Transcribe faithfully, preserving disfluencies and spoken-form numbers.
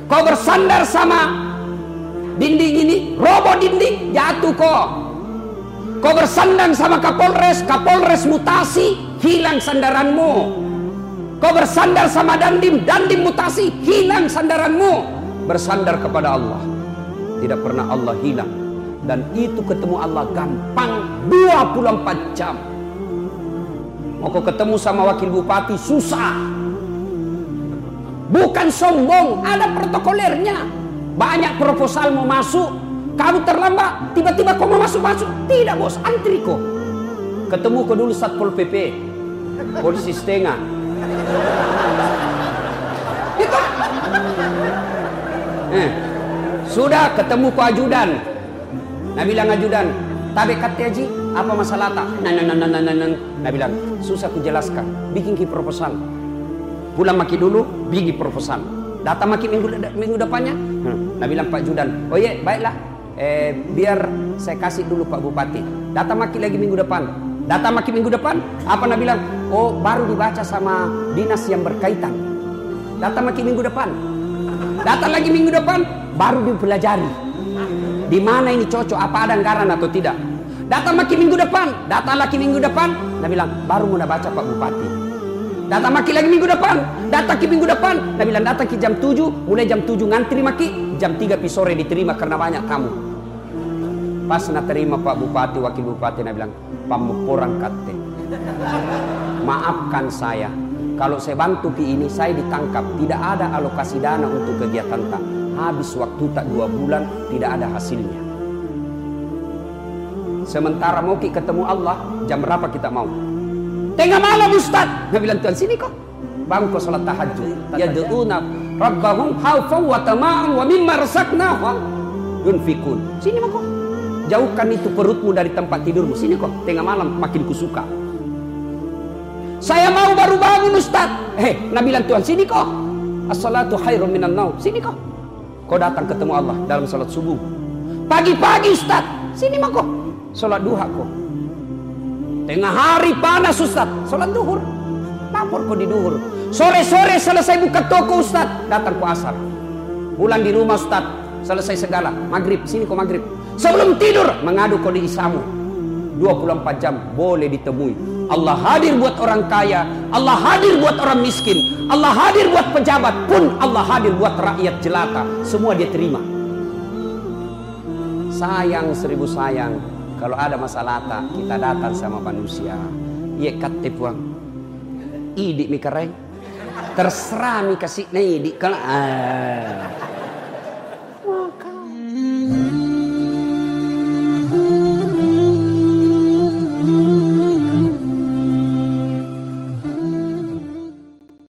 Kau bersandar sama dinding ini, roboh dinding, jatuh kau. Kau bersandar sama Kapolres, Kapolres mutasi, hilang sandaranmu. Kau bersandar sama Dandim, Dandim mutasi, hilang sandaranmu. Bersandar kepada Allah, tidak pernah Allah hilang. Dan itu ketemu Allah gampang, dua puluh empat jam. Mau kau ketemu sama wakil bupati susah. Bukan sombong, ada protokolernya. Banyak proposal mau masuk, kamu terlambat, tiba-tiba kau mau masuk-masuk. Tidak bos, antri kau. Ketemu kau dulu Satpol P P, polisi setengah. Itu. Eh, sudah ketemu kau ajudan. Nah bilang ajudan, tabe kate aji, apa masalah tak? Nah, nah, nah, nah, nah, nah. Nah bilang, susah ku jelaskan, bikin ki proposal. Pulang maki dulu, bikin proposal. Datang maki minggu minggu depannya. Hmm. Nah bilang Pak Judan, oh iya baiklah, eh, biar saya kasih dulu Pak Bupati. Datang maki lagi minggu depan. Datang maki minggu depan, apa Nah bilang, oh baru dibaca sama dinas yang berkaitan. Datang maki minggu depan. Datang lagi minggu depan, baru dipelajari. Di mana ini cocok, apa ada anggaran atau tidak. Datang lagi minggu depan, datang lagi minggu depan, Nah bilang baru mau baca Pak Bupati. Datang maki lagi minggu depan, datang ke minggu depan, Nah bilang datang ke jam tujuh, mulai jam tujuh ngantri maki, jam tiga pi sore diterima karena banyak tamu. Pas nak terima Pak Bupati, wakil bupati, Nah bilang pamuporang kate. Maafkan saya, kalau saya bantu pi ini saya ditangkap, tidak ada alokasi dana untuk kegiatan tak. Habis waktu tak dua bulan, tidak ada hasilnya. Sementara mau kita ketemu Allah, jam berapa kita mau? Tengah malam Ustaz. Nah bilang Tuhan sini kok. Bangun kau salat tahajud. Yad'una rabbahum khaufan wa tama'an wa mimma razaqnahum yunfikun. Sini mah kok. Jauhkan itu perutmu dari tempat tidurmu. Sini kok. Tengah malam makin kusuka. Saya mau baru bangun Ustaz. Eh, Nah bilang Tuhan sini kok. As-salatu khairum minan naum. Sini kok. Kau datang ketemu Allah dalam salat subuh. Pagi-pagi Ustaz, sini mah kok. Salat duha kok. Tengah hari panas Ustaz, salat duhur. Lapor kau di duhur. Sore-sore selesai buka toko Ustaz, datang ke asar. Pulang di rumah Ustaz, selesai segala. Maghrib, sini kok maghrib. Sebelum tidur, mengadu kau di isamu. dua puluh empat jam boleh ditemui. Allah hadir buat orang kaya, Allah hadir buat orang miskin, Allah hadir buat pejabat, pun Allah hadir buat rakyat jelata. Semua dia terima. Sayang seribu sayang, kalau ada masalah tak, kita datang sama manusia. Iya kate puang, idik mi kereng, terserah mi kasih nih idik kan. Ah.